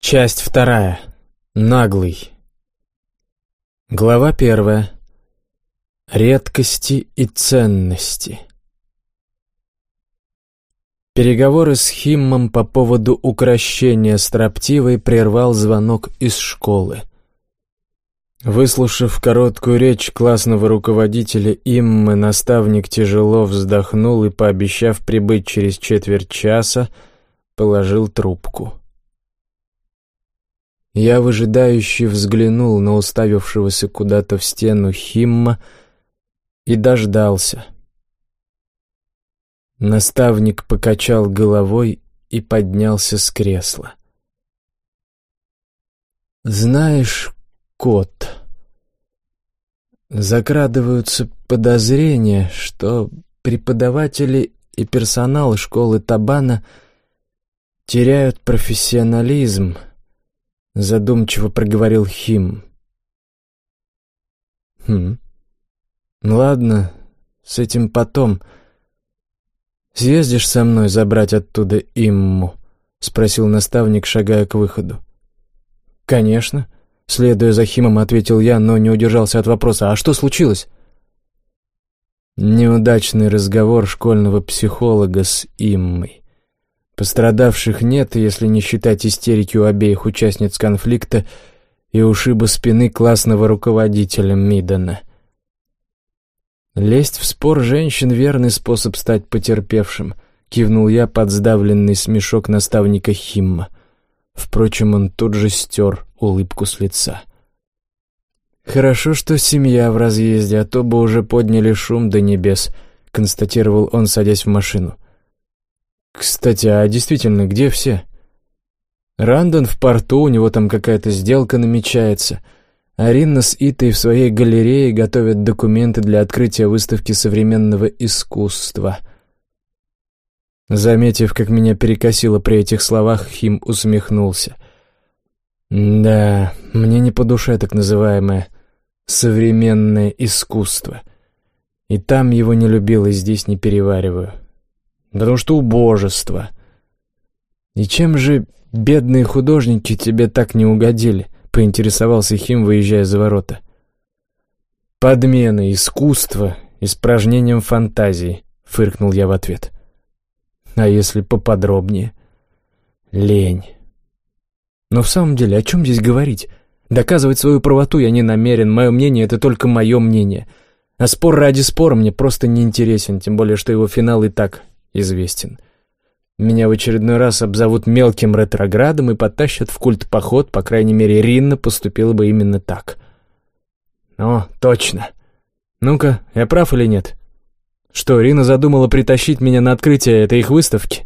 Часть 2. Наглый. Глава 1. Редкости и ценности. Переговоры с Химмом по поводу укрощения строптивой прервал звонок из школы. Выслушав короткую речь классного руководителя Иммы, наставник тяжело вздохнул и, пообещав прибыть через четверть часа, положил трубку. Я выжидающе взглянул на уставившегося куда-то в стену Химма и дождался. Наставник покачал головой и поднялся с кресла. «Знаешь, кот, закрадываются подозрения, что преподаватели и персонал школы Табана теряют профессионализм», — задумчиво проговорил Хим. Ладно, с этим потом. Съездишь со мной забрать оттуда Имму?» — спросил наставник, шагая к выходу. «Конечно», — следуя за Химом, ответил я, но не удержался от вопроса: «А что случилось?» Неудачный разговор школьного психолога с Иммой. Пострадавших нет, если не считать истерики у обеих участниц конфликта и ушиба спины классного руководителя Миддена. «Лезть в спор женщин — верный способ стать потерпевшим», — кивнул я под сдавленный смешок наставника Химма. Впрочем, он тут же стер улыбку с лица. «Хорошо, что семья в разъезде, а то бы уже подняли шум до небес», — констатировал он, садясь в машину. «Кстати, а действительно, где все?» «Рандон в порту, у него там какая-то сделка намечается. Арина с Итой в своей галерее готовят документы для открытия выставки современного искусства». Заметив, как меня перекосило при этих словах, Хим усмехнулся. «Да, мне не по душе так называемое современное искусство. И там его не любил, и здесь не перевариваю. Потому что убожество. И чем же бедные художники тебе так не угодили?» — поинтересовался Хим, выезжая за ворота. «Подмена искусства испражнением фантазии», — фыркнул я в ответ. «А если поподробнее?» «Лень». «Но в самом деле, о чем здесь говорить? Доказывать свою правоту я не намерен, мое мнение — это только мое мнение. А спор ради спора мне просто не интересен, тем более, что его финал и так известен. Меня в очередной раз обзовут мелким ретроградом и потащат в культ-поход, по крайней мере, Ринна поступила бы именно так». «О, точно. Ну-ка, я прав или нет? Что, Рина задумала притащить меня на открытие этой их выставки?»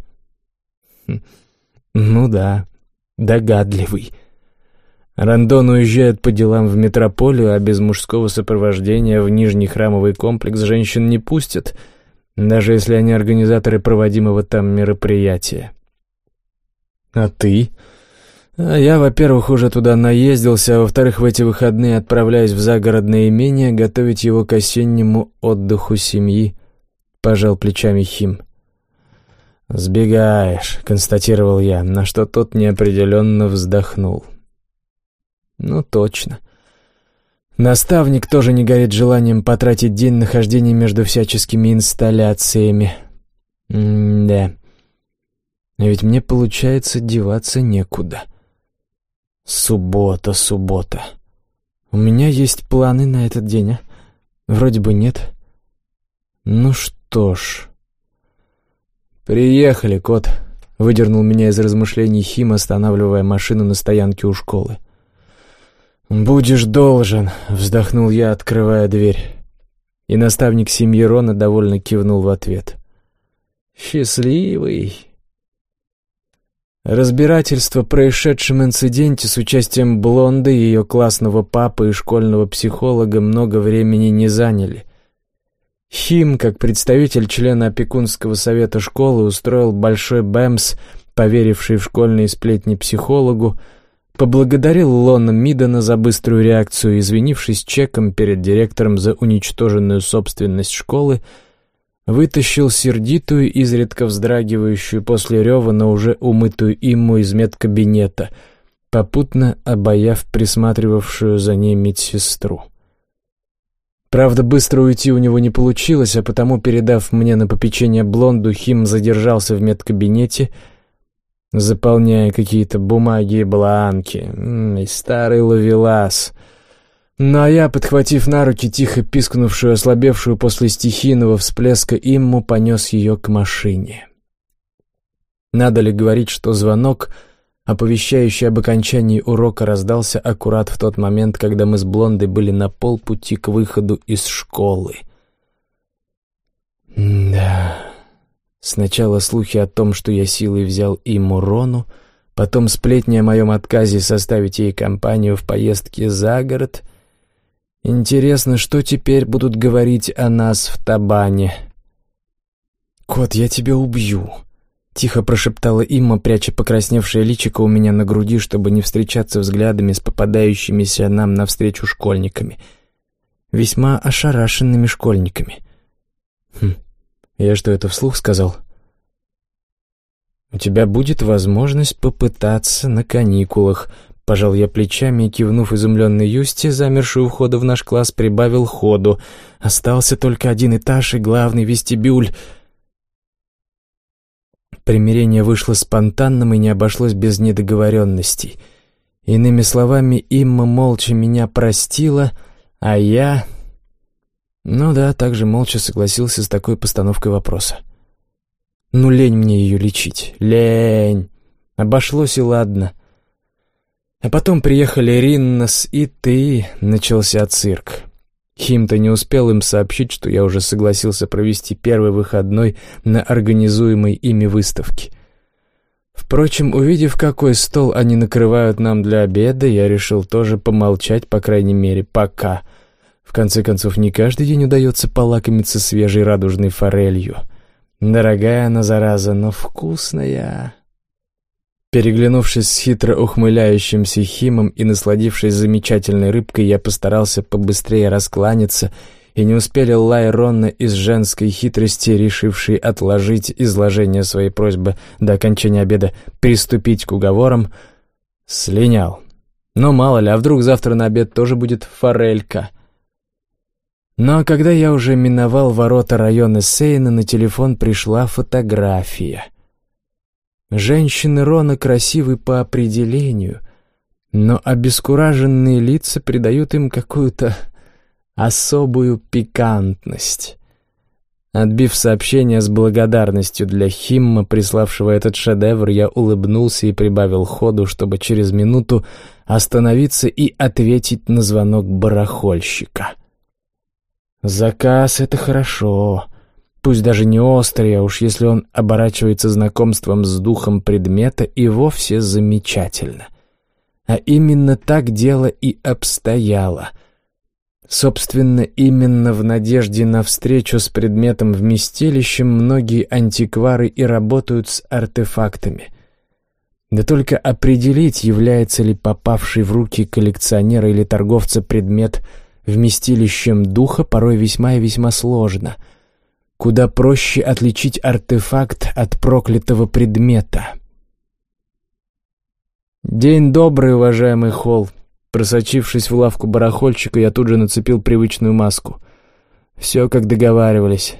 «Ну да, догадливый. Рандон уезжает по делам в метрополию, а без мужского сопровождения в Нижний храмовый комплекс женщин не пустят, даже если они организаторы проводимого там мероприятия. А ты?» «А я, во-первых, уже туда наездился, а во-вторых, в эти выходные отправляюсь в загородное имение готовить его к осеннему отдыху семьи», — пожал плечами Хим. «Сбегаешь», — констатировал я, на что тот неопределенно вздохнул. «Ну, точно. Наставник тоже не горит желанием потратить день нахождения между всяческими инсталляциями. Да. А ведь мне, получается, деваться некуда. Суббота. У меня есть планы на этот день, а? Вроде бы нет. Ну что ж. «Приехали, кот», — выдернул меня из размышлений Хим, останавливая машину на стоянке у школы. «Будешь должен», — вздохнул я, открывая дверь. И наставник семьи Рона довольно кивнул в ответ. «Счастливый». Разбирательство о происшедшем инциденте с участием Блонды, ее классного папы и школьного психолога много времени не заняли. Хим, как представитель члена опекунского совета школы, устроил большой бэмс, поверивший в школьные сплетни психологу, поблагодарил Лона Миддена за быструю реакцию, извинившись чеком перед директором за уничтоженную собственность школы, вытащил сердитую, изредка вздрагивающую после рева, но уже умытую Имму из медкабинета, попутно обаяв присматривавшую за ней медсестру. Правда, быстро уйти у него не получилось, а потому, передав мне на попечение блонду, Хим задержался в медкабинете, заполняя какие-то бумаги и бланки. И старый ловелас. Ну а я, подхватив на руки тихо пискнувшую, ослабевшую после стихийного всплеска Имму, понес ее к машине. Надо ли говорить, что звонок, оповещающий об окончании урока, раздался аккурат в тот момент, когда мы с Блондой были на полпути к выходу из школы. Да, сначала слухи о том, что я силой взял Имму Рону, потом сплетни о моем отказе составить ей компанию в поездке за город. Интересно, что теперь будут говорить о нас в Табане? «Кот, я тебя убью!» — тихо прошептала Имма, пряча покрасневшее личико у меня на груди, чтобы не встречаться взглядами с попадающимися нам навстречу школьниками. Весьма ошарашенными школьниками. Я что, это вслух сказал? «У тебя будет возможность попытаться на каникулах», — пожал я плечами и, кивнув изумленной Юсти, замершую у входа в наш класс, прибавил ходу. Остался только один этаж и главный вестибюль. Примирение вышло спонтанным и не обошлось без недоговоренностей. Иными словами, Имма молча меня простила, а я... Ну да, также молча согласился с такой постановкой вопроса. Ну, лень мне ее лечить. Лень. Обошлось и ладно. А потом приехали Риннос и ты, начался цирк. Хим-то не успел им сообщить, что я уже согласился провести первый выходной на организуемой ими выставке. Впрочем, увидев, какой стол они накрывают нам для обеда, я решил тоже помолчать, по крайней мере, пока. В конце концов, не каждый день удается полакомиться свежей радужной форелью. Дорогая она, зараза, но вкусная. Переглянувшись с хитро ухмыляющимся Химом и насладившись замечательной рыбкой, я постарался побыстрее раскланяться, и не успели Лай Ронна из женской хитрости, решившей отложить изложение своей просьбы до окончания обеда, приступить к уговорам, слинял. Но мало ли, а вдруг завтра на обед тоже будет форелька. Но когда я уже миновал ворота района Сейна, на телефон пришла фотография. Женщины Рона красивы по определению, но обескураженные лица придают им какую-то особую пикантность. Отбив сообщение с благодарностью для Химма, приславшего этот шедевр, я улыбнулся и прибавил ходу, чтобы через минуту остановиться и ответить на звонок барахольщика. Заказ — это хорошо. Пусть даже не острый, а уж если он оборачивается знакомством с духом предмета, и вовсе замечательно. А именно так дело и обстояло. Собственно, именно в надежде на встречу с предметом-вместилищем многие антиквары и работают с артефактами. Да только определить, является ли попавший в руки коллекционера или торговца предмет вместилищем духа, порой весьма и весьма сложно. Куда проще отличить артефакт от проклятого предмета. «День добрый, уважаемый Холл!» Просочившись в лавку барахольщика, я тут же нацепил привычную маску. Все, как договаривались.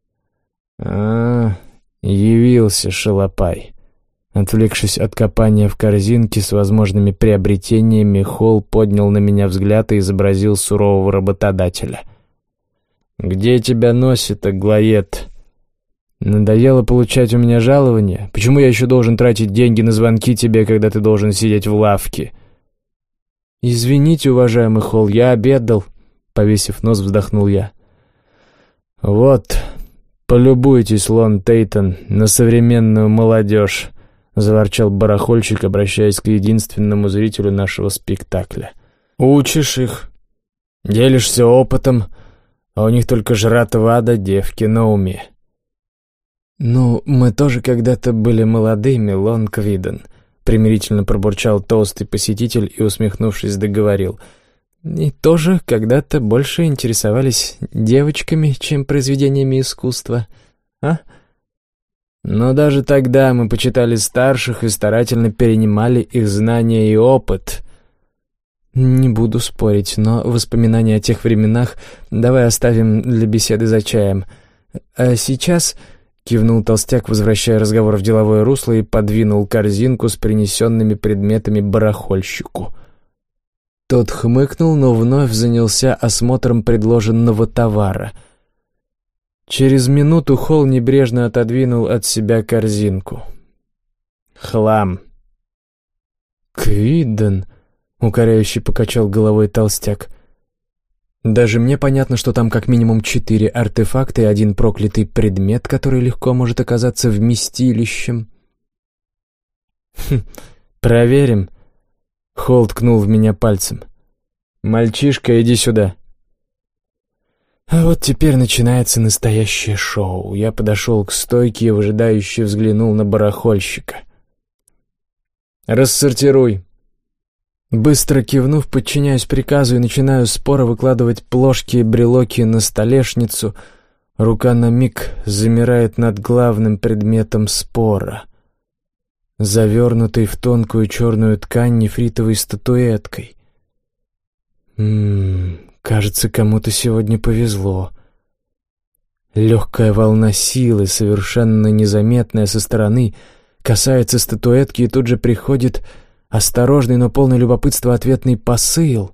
Явился шалопай. Отвлекшись от копания в корзинке с возможными приобретениями, Холл поднял на меня взгляд и изобразил сурового работодателя. «Где тебя носит, Аглоед? Надоело получать у меня жалование? Почему я еще должен тратить деньги на звонки тебе, когда ты должен сидеть в лавке?» «Извините, уважаемый Холл, я обедал», — повесив нос, вздохнул я. «Вот, полюбуйтесь, Лон Тейтон, на современную молодежь», — заворчал барахольщик, обращаясь к единственному зрителю нашего спектакля. «Учишь их, делишься опытом, а у них только жратва да девки на уме». «Ну, мы тоже когда-то были молодыми, Лон Квиден», — примирительно пробурчал толстый посетитель и, усмехнувшись, договорил. «И тоже когда-то больше интересовались девочками, чем произведениями искусства, а?» Но даже тогда мы почитали старших и старательно перенимали их знания и опыт. Не буду спорить, но воспоминания о тех временах давай оставим для беседы за чаем. А сейчас, кивнул толстяк, возвращая разговор в деловое русло, и подвинул корзинку с принесенными предметами барахольщику. Тот хмыкнул, но вновь занялся осмотром предложенного товара. Через минуту Холл небрежно отодвинул от себя корзинку. «Хлам!» «Квидден!» — укоряюще покачал головой толстяк. «Даже мне понятно, что там как минимум 4 артефакта и 1 проклятый предмет, который легко может оказаться вместилищем». «Проверим!» — Холл ткнул в меня пальцем. «Мальчишка, иди сюда!» А вот теперь начинается настоящее шоу. Я подошел к стойке и выжидающе взглянул на барахольщика. «Рассортируй!» Быстро кивнув, подчиняюсь приказу и начинаю споро выкладывать плошки и брелоки на столешницу. Рука на миг замирает над главным предметом спора, завернутой в тонкую черную ткань нефритовой статуэткой. Кажется, кому-то сегодня повезло. Легкая волна силы, совершенно незаметная со стороны, касается статуэтки, и тут же приходит осторожный, но полный любопытства ответный посыл.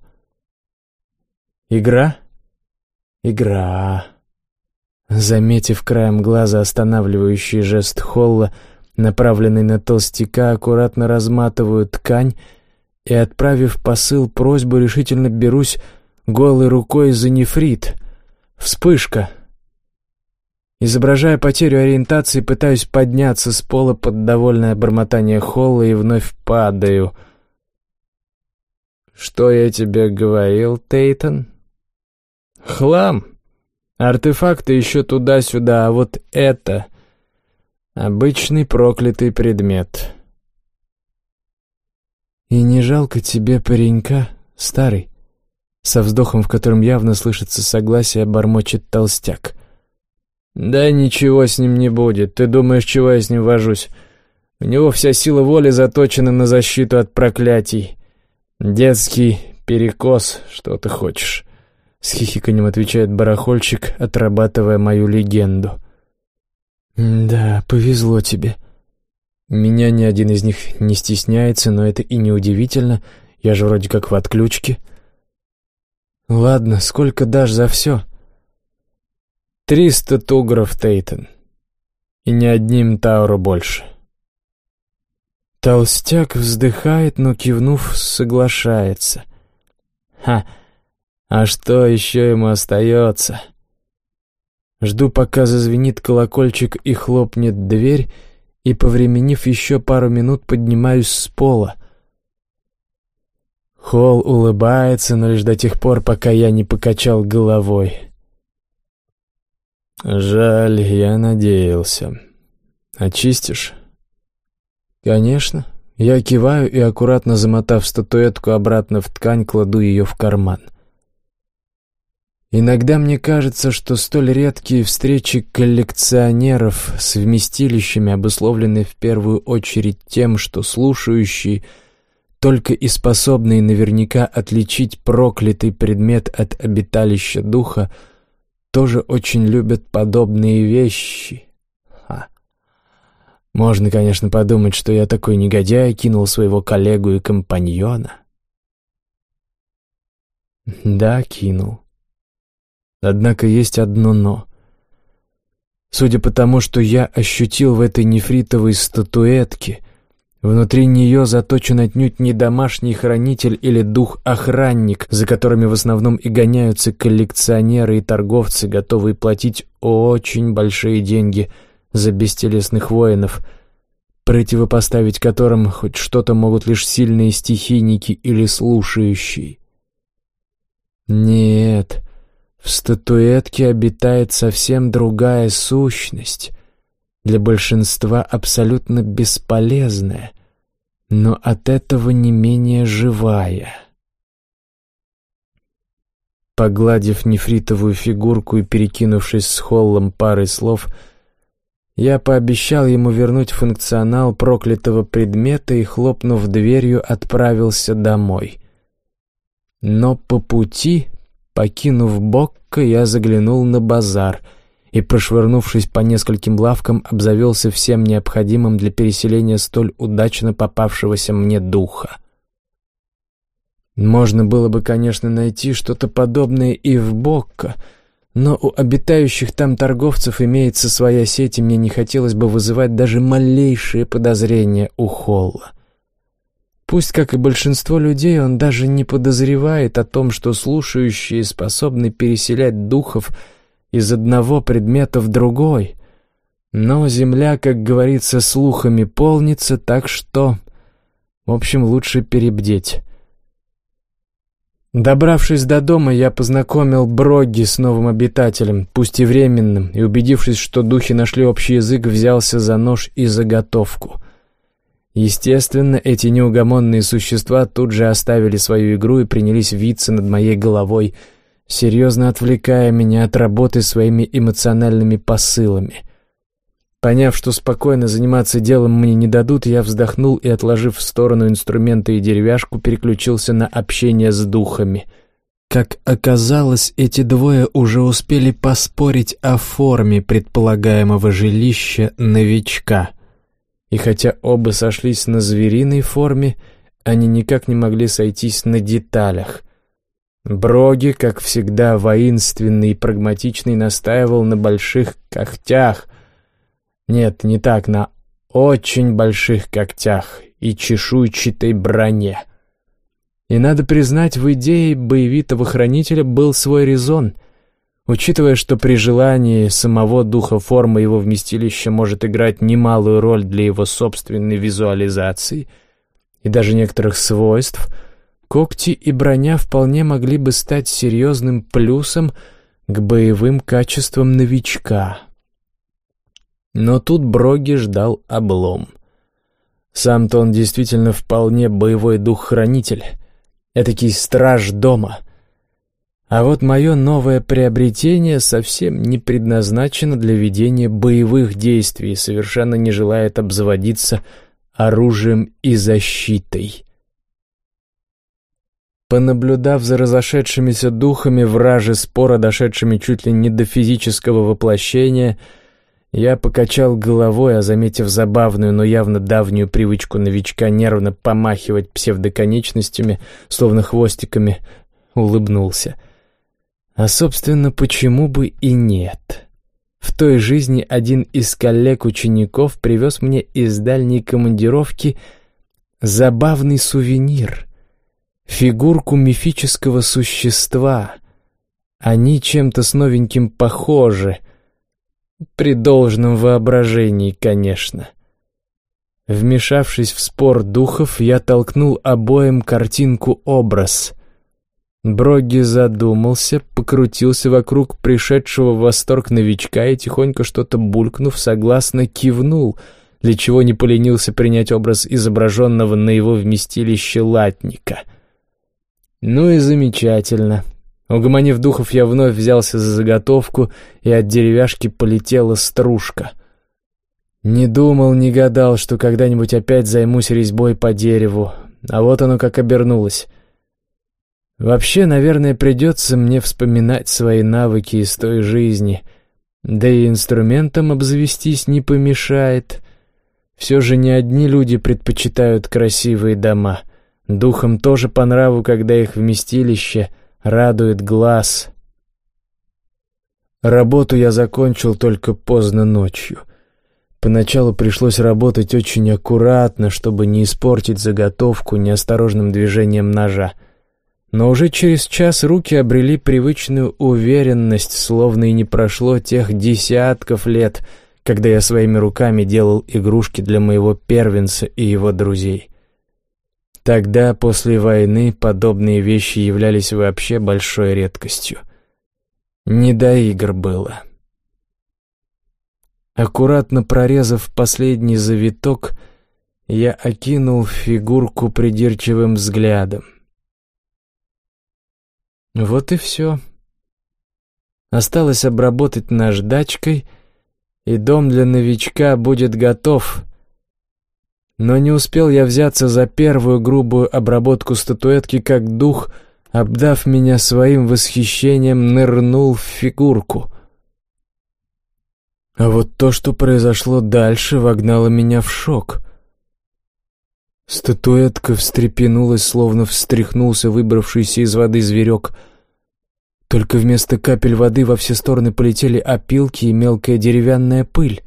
Игра? Игра. Заметив краем глаза останавливающий жест Холла, направленный на толстяка, аккуратно разматываю ткань и, отправив посыл просьбу, решительно берусь голой рукой за нефрит. Вспышка. Изображая потерю ориентации, пытаюсь подняться с пола под довольное бормотание Холла и вновь падаю. «Что я тебе говорил, Тейтон?» «Хлам. Артефакты еще туда-сюда, а вот это обычный проклятый предмет». «И не жалко тебе паренька, старый?» Со вздохом, в котором явно слышится согласие, бормочет толстяк. «Да ничего с ним не будет. Ты думаешь, чего я с ним вожусь? У него вся сила воли заточена на защиту от проклятий. Детский перекос, что ты хочешь?» С хихиканьем отвечает барахольщик, отрабатывая мою легенду. «Да, повезло тебе. Меня ни один из них не стесняется, но это и не удивительно. Я же вроде как в отключке». «Ладно, сколько дашь за все?» 300 тугров, Тейтон. И ни одним тауру больше». Толстяк вздыхает, но, кивнув, соглашается. А что еще ему остается? Жду, пока зазвенит колокольчик и хлопнет дверь, и, повременив еще пару минут, поднимаюсь с пола. Холл улыбается, но лишь до тех пор, пока я не покачал головой. «Жаль, я надеялся. Очистишь?» «Конечно». Я киваю и, аккуратно замотав статуэтку обратно в ткань, кладу ее в карман. Иногда мне кажется, что столь редкие встречи коллекционеров с вместилищами обусловлены в первую очередь тем, что слушающие, только и способные наверняка отличить проклятый предмет от обиталища духа, тоже очень любят подобные вещи. Можно, конечно, подумать, что я такой негодяй, кинул своего коллегу и компаньона. Да, кинул. Однако есть одно «но». Судя по тому, что я ощутил в этой нефритовой статуэтке, внутри нее заточен отнюдь не домашний хранитель или дух-охранник, за которыми в основном и гоняются коллекционеры и торговцы, готовые платить очень большие деньги за бестелесных воинов, противопоставить которым хоть что-то могут лишь сильные стихийники или слушающие. Нет, в статуэтке обитает совсем другая сущность, для большинства абсолютно бесполезная, но от этого не менее живая. Погладив нефритовую фигурку и перекинувшись с Холлом парой слов, Я пообещал ему вернуть функционал проклятого предмета и, хлопнув дверью, отправился домой. Но по пути, покинув Бокко, я заглянул на базар и, прошвырнувшись по нескольким лавкам, обзавелся всем необходимым для переселения столь удачно попавшегося мне духа. Можно было бы, конечно, найти что-то подобное и в Бокко, но у обитающих там торговцев имеется своя сеть, и мне не хотелось бы вызывать даже малейшие подозрения у Холла. Пусть, как и большинство людей, он даже не подозревает о том, что слушающие способны переселять духов из одного предмета в другой. Но земля, как говорится, слухами полнится, так что, в общем, лучше перебдеть. Добравшись до дома, я познакомил Брогги с новым обитателем, пусть и временным, и, убедившись, что духи нашли общий язык, взялся за нож и заготовку. Естественно, эти неугомонные существа тут же оставили свою игру и принялись виться над моей головой, серьезно отвлекая меня от работы своими эмоциональными посылами. Поняв, что спокойно заниматься делом мне не дадут, я вздохнул и, отложив в сторону инструменты и деревяшку, переключился на общение с духами. Как оказалось, эти двое уже успели поспорить о форме предполагаемого жилища новичка. И хотя оба сошлись на звериной форме, они никак не могли сойтись на деталях. Брогги, как всегда воинственный и прагматичный, настаивал на больших когтях. Нет, не так, на очень больших когтях и чешуйчатой броне. И надо признать, в идее боевитого хранителя был свой резон. Учитывая, что при желании самого духа форма его вместилища может играть немалую роль для его собственной визуализации и даже некоторых свойств, когти и броня вполне могли бы стать серьезным плюсом к боевым качествам новичка. Но тут Брогги ждал облом. Сам-то он действительно вполне боевой дух-хранитель, этакий страж дома. А вот мое новое приобретение совсем не предназначено для ведения боевых действий и совершенно не желает обзаводиться оружием и защитой. Понаблюдав за разошедшимися духами, враже спора, дошедшими чуть ли не до физического воплощения, я покачал головой, а, заметив забавную, но явно давнюю привычку новичка нервно помахивать псевдоконечностями, словно хвостиками, улыбнулся. А, собственно, почему бы и нет? В той жизни один из коллег-учеников привез мне из дальней командировки забавный сувенир — фигурку мифического существа. Они чем-то с новеньким похожи, при должном воображении, конечно. Вмешавшись в спор духов, я толкнул обоим картинку-образ. Брогги задумался, покрутился вокруг пришедшего в восторг новичка и, тихонько что-то булькнув, согласно кивнул, для чего не поленился принять образ изображенного на его вместилище латника. Ну и замечательно. Угомонив духов, я вновь взялся за заготовку, и от деревяшки полетела стружка. Не думал, не гадал, что когда-нибудь опять займусь резьбой по дереву, а вот оно как обернулось. Вообще, наверное, придется мне вспоминать свои навыки из той жизни, да и инструментом обзавестись не помешает. Все же не одни люди предпочитают красивые дома. Духам тоже по нраву, когда их вместилище радует глаз. Работу я закончил только поздно ночью. Поначалу пришлось работать очень аккуратно, чтобы не испортить заготовку неосторожным движением ножа. Но уже через час руки обрели привычную уверенность, словно и не прошло тех десятков лет, когда я своими руками делал игрушки для моего первенца и его друзей. Тогда, после войны, подобные вещи являлись вообще большой редкостью. Не до игр было. Аккуратно прорезав последний завиток, я окинул фигурку придирчивым взглядом. Вот и все. Осталось обработать наждачкой, и дом для новичка будет готов. Но не успел я взяться за первую грубую обработку статуэтки, как дух, обдав меня своим восхищением, нырнул в фигурку. А вот то, что произошло дальше, вогнало меня в шок. Статуэтка встрепенулась, словно встряхнулся выбравшийся из воды зверек. Только вместо капель воды во все стороны полетели опилки и мелкая деревянная пыль.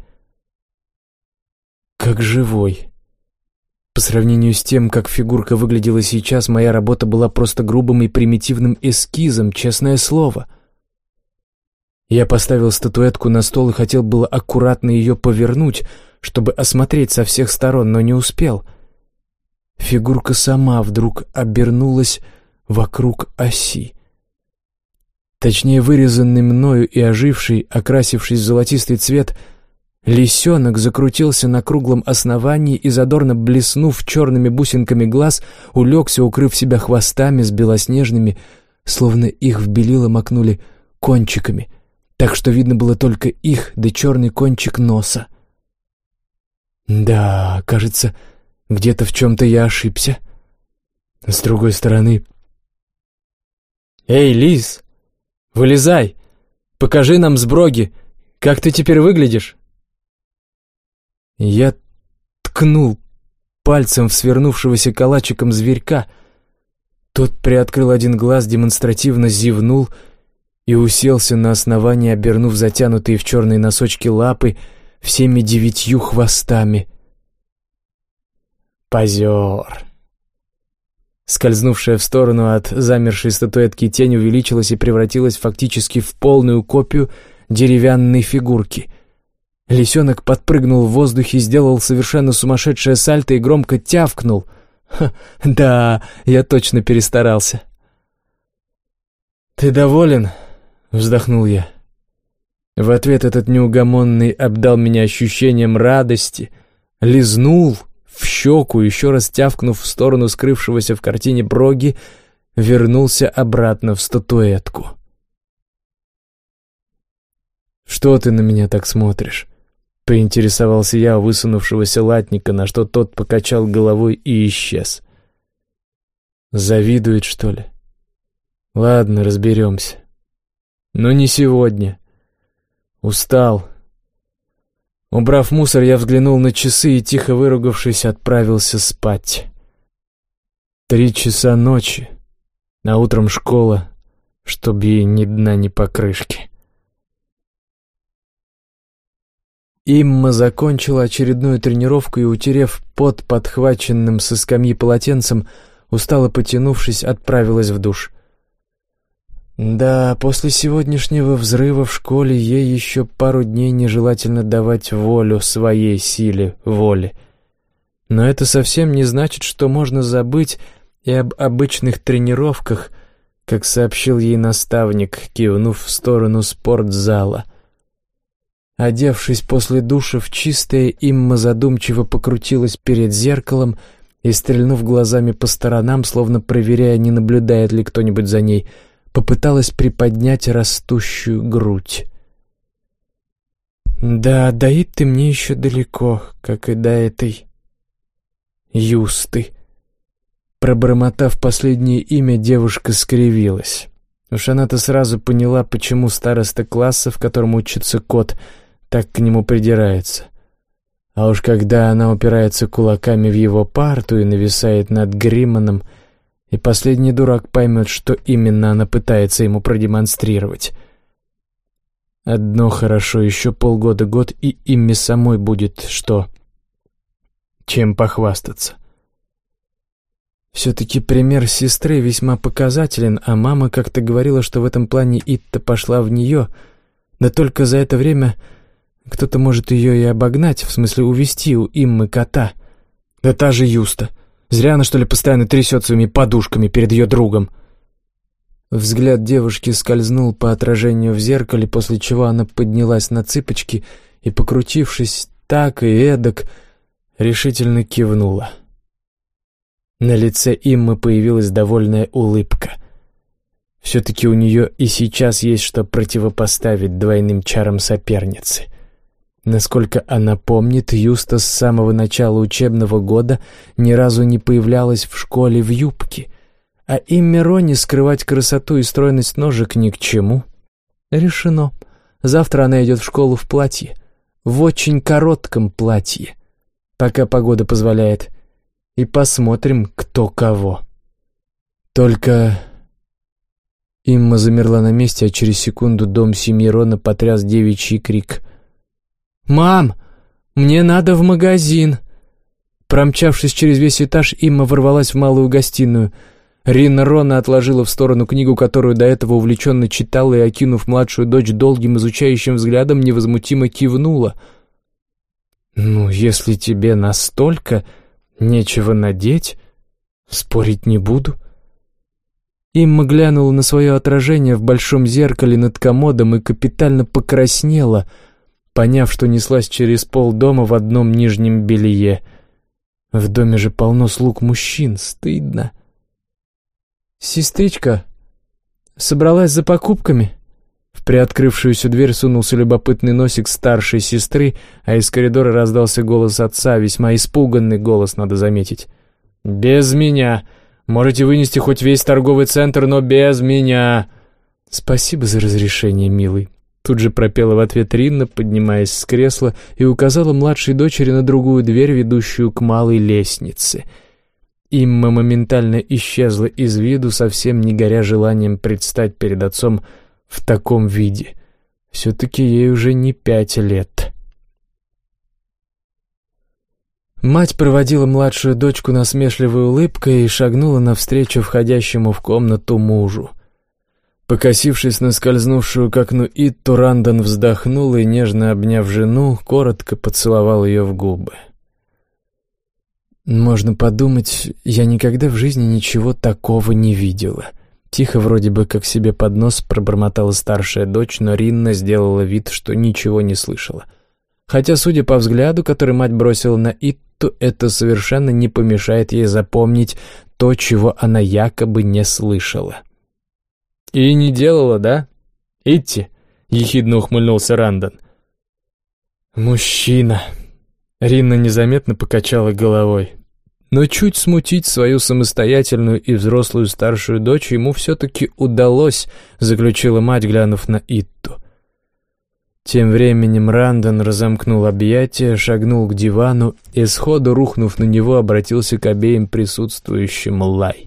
Как живой. По сравнению с тем, как фигурка выглядела сейчас, моя работа была просто грубым и примитивным эскизом, честное слово. Я поставил статуэтку на стол и хотел было аккуратно ее повернуть, чтобы осмотреть со всех сторон, но не успел. Фигурка сама вдруг обернулась вокруг оси. Точнее, вырезанный мною и оживший, окрасившись в золотистый цвет, лисенок закрутился на круглом основании и, задорно блеснув черными бусинками глаз, улегся, укрыв себя хвостами с белоснежными, словно их в белило макнули, кончиками, так что видно было только их да черный кончик носа. Да, кажется, где-то в чем-то я ошибся. С другой стороны... «Эй, лис, вылезай! Покажи нам сброги, как ты теперь выглядишь!» Я ткнул пальцем в свернувшегося калачиком зверька. Тот приоткрыл один глаз, демонстративно зевнул и уселся на основании, обернув затянутые в черные носочки лапы всеми 9 хвостами. Позер. Скользнувшая в сторону от замершей статуэтки тень увеличилась и превратилась фактически в полную копию деревянной фигурки. Лисенок подпрыгнул в воздухе, сделал совершенно сумасшедшее сальто и громко тявкнул. Да, я точно перестарался. «Ты доволен?» — вздохнул я. В ответ этот неугомонный обдал меня ощущением радости, лизнул в щеку, еще раз тявкнув в сторону скрывшегося в картине Броги, вернулся обратно в статуэтку. «Что ты на меня так смотришь?» — поинтересовался я у высунувшегося латника, на что тот покачал головой и исчез. «Завидует, что ли? Ладно, разберемся. Но не сегодня. Устал». Убрав мусор, я взглянул на часы и, тихо выругавшись, отправился спать. 3 часа ночи, а утром школа, чтоб ей ни дна, ни покрышки. Имма закончила очередную тренировку и, утерев пот подхваченным со скамьи полотенцем, устало потянувшись, отправилась в душ. Да, после сегодняшнего взрыва в школе ей еще пару дней нежелательно давать волю своей силе воли. Но это совсем не значит, что можно забыть и об обычных тренировках, как сообщил ей наставник, кивнув в сторону спортзала. Одевшись после душа в чистое, Имма задумчиво покрутилась перед зеркалом и, стрельнув глазами по сторонам, словно проверяя, не наблюдает ли кто-нибудь за ней, попыталась приподнять растущую грудь. «Да, доить ты мне еще далеко, как и до этой Юсты». Пробормотав последнее имя, девушка скривилась. Уж она-то сразу поняла, почему староста класса, в котором учится кот, так к нему придирается. А уж когда она упирается кулаками в его парту и нависает над Гримманом, и последний дурак поймет, что именно она пытается ему продемонстрировать. Одно хорошо, еще полгода-год, и ими самой будет что? Чем похвастаться. Все-таки пример сестры весьма показателен, а мама как-то говорила, что в этом плане Итта пошла в нее, да только за это время кто-то может ее и обогнать, в смысле увести у Иммы кота. Да та же Юста. Зря она, что ли, постоянно трясет своими подушками перед ее другом. Взгляд девушки скользнул по отражению в зеркале, после чего она поднялась на цыпочки и, покрутившись так и эдак, решительно кивнула. На лице Иммы появилась довольная улыбка. Все-таки у нее и сейчас есть что противопоставить двойным чарам соперницы. Насколько она помнит, Юста с самого начала учебного года ни разу не появлялась в школе в юбке, а Имме Рони скрывать красоту и стройность ножек ни к чему. Решено. Завтра она идет в школу в платье, в очень коротком платье, пока погода позволяет, и посмотрим, кто кого. Только... Имма замерла на месте, а через секунду дом семьи Рона потряс девичий крик. «Мам, мне надо в магазин!» Промчавшись через весь этаж, Имма ворвалась в малую гостиную. Рина Рона отложила в сторону книгу, которую до этого увлеченно читала, и, окинув младшую дочь долгим изучающим взглядом, невозмутимо кивнула. «Ну, если тебе настолько нечего надеть, спорить не буду». Имма глянула на свое отражение в большом зеркале над комодом и капитально покраснела, поняв, что неслась через полдома в одном нижнем белье. В доме же полно слуг мужчин, стыдно. «Сестричка, собралась за покупками?» В приоткрывшуюся дверь сунулся любопытный носик старшей сестры, а из коридора раздался голос отца, весьма испуганный голос, надо заметить. «Без меня! Можете вынести хоть весь торговый центр, но без меня!» «Спасибо за разрешение, милый!» Тут же пропела в ответ Ринна, поднимаясь с кресла, и указала младшей дочери на другую дверь, ведущую к малой лестнице. Имма моментально исчезла из виду, совсем не горя желанием предстать перед отцом в таком виде. Все-таки ей уже не 5 лет. Мать проводила младшую дочку насмешливой улыбкой и шагнула навстречу входящему в комнату мужу. Покосившись на скользнувшую к окну Итту, Рандон вздохнул и, нежно обняв жену, коротко поцеловал ее в губы. «Можно подумать, я никогда в жизни ничего такого не видела». Тихо, вроде бы как себе под нос, пробормотала старшая дочь, но Ринна сделала вид, что ничего не слышала. Хотя, судя по взгляду, который мать бросила на Итту, это совершенно не помешает ей запомнить то, чего она якобы не слышала. «И не делала, да? Итти?» — ехидно ухмыльнулся Рандон. «Мужчина!» — Ринна незаметно покачала головой. Но чуть смутить свою самостоятельную и взрослую старшую дочь ему все-таки удалось, заключила мать, глянув на Итту. Тем временем Рандон разомкнул объятия, шагнул к дивану и, сходу рухнув на него, обратился к обеим присутствующим лай.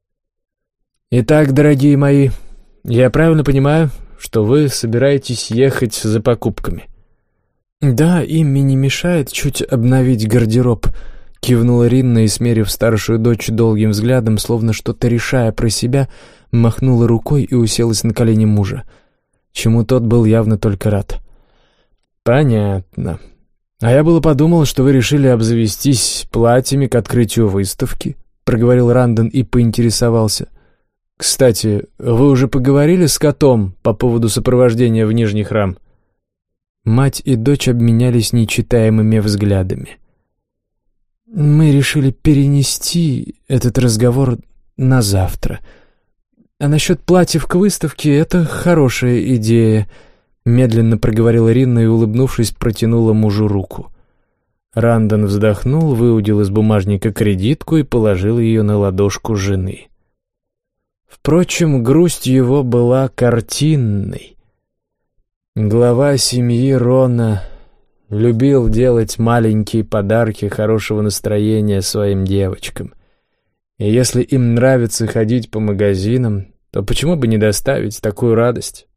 «Итак, дорогие мои, я правильно понимаю, что вы собираетесь ехать за покупками?» «Да, им не мешает чуть обновить гардероб», — кивнула Ринна и, смерив старшую дочь долгим взглядом, словно что-то решая про себя, махнула рукой и уселась на колени мужа, чему тот был явно только рад. «Понятно. А я было подумал, что вы решили обзавестись платьями к открытию выставки», — проговорил Рандон и поинтересовался. «Кстати, вы уже поговорили с котом по поводу сопровождения в Нижний храм?» Мать и дочь обменялись нечитаемыми взглядами. «Мы решили перенести этот разговор на завтра. А насчет платьев к выставке — это хорошая идея», — медленно проговорила Ринна и, улыбнувшись, протянула мужу руку. Рандон вздохнул, выудил из бумажника кредитку и положил ее на ладошку жены. Впрочем, грусть его была картинной. Глава семьи Рона любил делать маленькие подарки хорошего настроения своим девочкам. И если им нравится ходить по магазинам, то почему бы не доставить такую радость